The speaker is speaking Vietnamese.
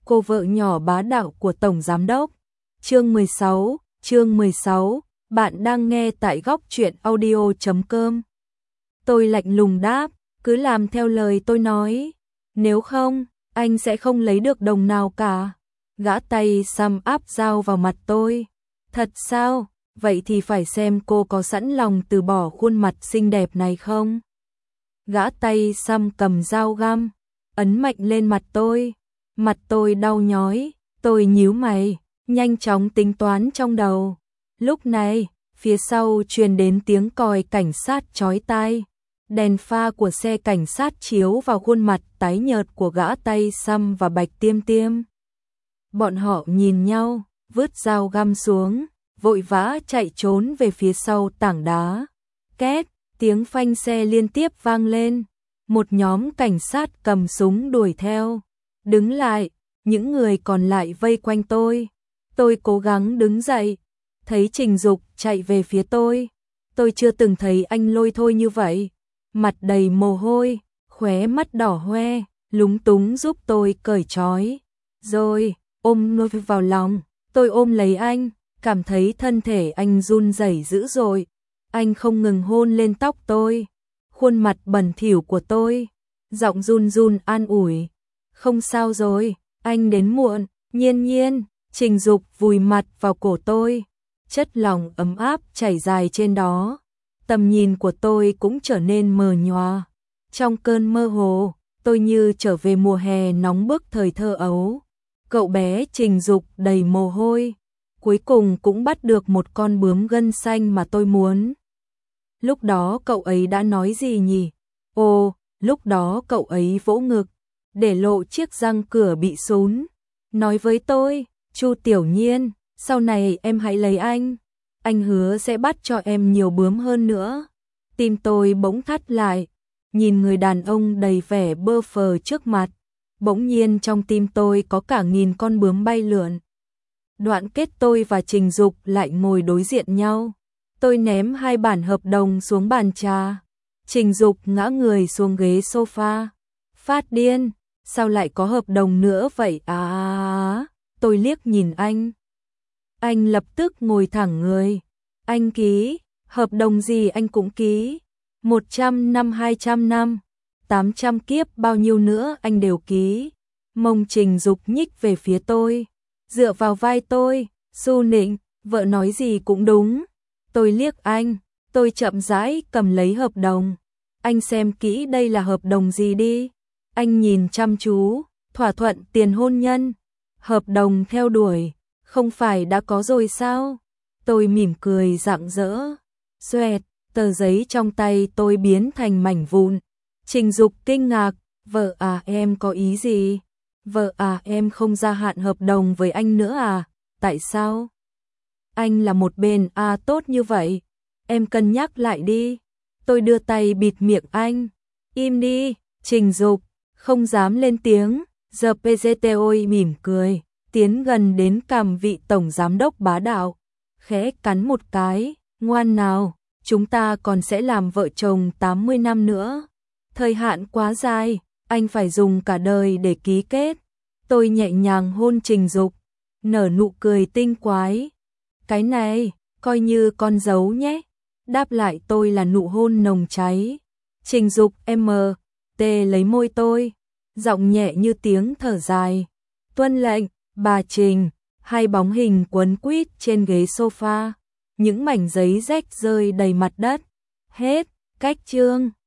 cô vợ nhỏ bá đạo của Tổng Giám Đốc. Chương 16, bạn đang nghe tại góc truyện audio.com. Tôi lạnh lùng đáp, cứ làm theo lời tôi nói, nếu không, anh sẽ không lấy được đồng nào cả. Gã tay xăm áp dao vào mặt tôi. Thật sao? Vậy thì phải xem cô có sẵn lòng từ bỏ khuôn mặt xinh đẹp này không? Gã tay xăm cầm dao găm, ấn mạnh lên mặt tôi. Mặt tôi đau nhói, tôi nhíu mày, nhanh chóng tính toán trong đầu. Lúc này, phía sau truyền đến tiếng còi cảnh sát chói tai. Đèn pha của xe cảnh sát chiếu vào khuôn mặt tái nhợt của gã tay xăm và Bạch Tiêm Tiêm. Bọn họ nhìn nhau, vứt dao găm xuống, vội vã chạy trốn về phía sau tảng đá. Két, tiếng phanh xe liên tiếp vang lên. Một nhóm cảnh sát cầm súng đuổi theo. Đứng lại, những người còn lại vây quanh tôi. Tôi cố gắng đứng dậy, thấy Trình Dục chạy về phía tôi. Tôi chưa từng thấy anh lôi thôi như vậy. Mặt đầy mồ hôi, khóe mắt đỏ hoe, lúng túng giúp tôi cởi trói. Rồi, ôm tôi vào lòng, tôi ôm lấy anh, cảm thấy thân thể anh run rẩy dữ dội. Anh không ngừng hôn lên tóc tôi, khuôn mặt bẩn thỉu của tôi, giọng run run an ủi. Không sao rồi, anh đến muộn. Nhiên, Trình Dục vùi mặt vào cổ tôi, chất lỏng ấm áp chảy dài trên đó. Tầm nhìn của tôi cũng trở nên mờ nhòa. Trong cơn mơ hồ, tôi như trở về mùa hè nóng bức thời thơ ấu. Cậu bé Trình Dục đầy mồ hôi, cuối cùng cũng bắt được một con bướm gân xanh mà tôi muốn. Lúc đó cậu ấy đã nói gì nhỉ? Ồ, lúc đó cậu ấy vỗ ngực, để lộ chiếc răng cửa bị sún. Nói với tôi, Chu Tiểu Nhiên, sau này em hãy lấy anh hứa sẽ bắt cho em nhiều bướm hơn nữa. Tim tôi bỗng thắt lại, nhìn người đàn ông đầy vẻ bơ phờ trước mặt. Bỗng nhiên trong tim tôi có cả nghìn con bướm bay lượn. Đoạn kết tôi và Trình Dục lại ngồi đối diện nhau. Tôi ném 2 bản hợp đồng xuống bàn trà. Trình Dục ngã người xuống ghế sofa. Phát điên, sao lại có hợp đồng nữa vậy à? Tôi liếc nhìn anh. Anh lập tức ngồi thẳng người. Anh ký, hợp đồng gì anh cũng ký. 100 năm, 200 năm, 800 kiếp bao nhiêu nữa anh đều ký. Mông Trình Dục nhích về phía tôi, dựa vào vai tôi, su nịnh, vợ nói gì cũng đúng. Tôi liếc anh, tôi chậm rãi cầm lấy hợp đồng. Anh xem kỹ đây là hợp đồng gì đi. Anh nhìn chăm chú, thỏa thuận tiền hôn nhân, hợp đồng theo đuổi, không phải đã có rồi sao? Tôi mỉm cười rạng rỡ. Xoẹt, tờ giấy trong tay tôi biến thành mảnh vụn. Trình Dục kinh ngạc, vợ à em có ý gì? Vợ à em không gia hạn hợp đồng với anh nữa à? Tại sao? Anh là một bên tốt như vậy. Em cân nhắc lại đi. Tôi đưa tay bịt miệng anh. Im đi, Trình Dục, không dám lên tiếng. Giờ PGTOI mỉm cười, tiến gần đến cằm vị tổng giám đốc bá đạo, khẽ cắn một cái, ngoan nào, chúng ta còn sẽ làm vợ chồng 80 năm nữa. Thời hạn quá dài, anh phải dùng cả đời để ký kết. Tôi nhẹ nhàng hôn Trình Dục, nở nụ cười tinh quái. Cái này, coi như con dấu nhé. Đáp lại tôi là nụ hôn nồng cháy. Trình Dục M.T. lấy môi tôi, giọng nhẹ như tiếng thở dài. Tuân lệnh, bà Trình. 2 bóng hình quấn quýt trên ghế sofa. Những mảnh giấy rách rơi đầy mặt đất. Hết, cách chương.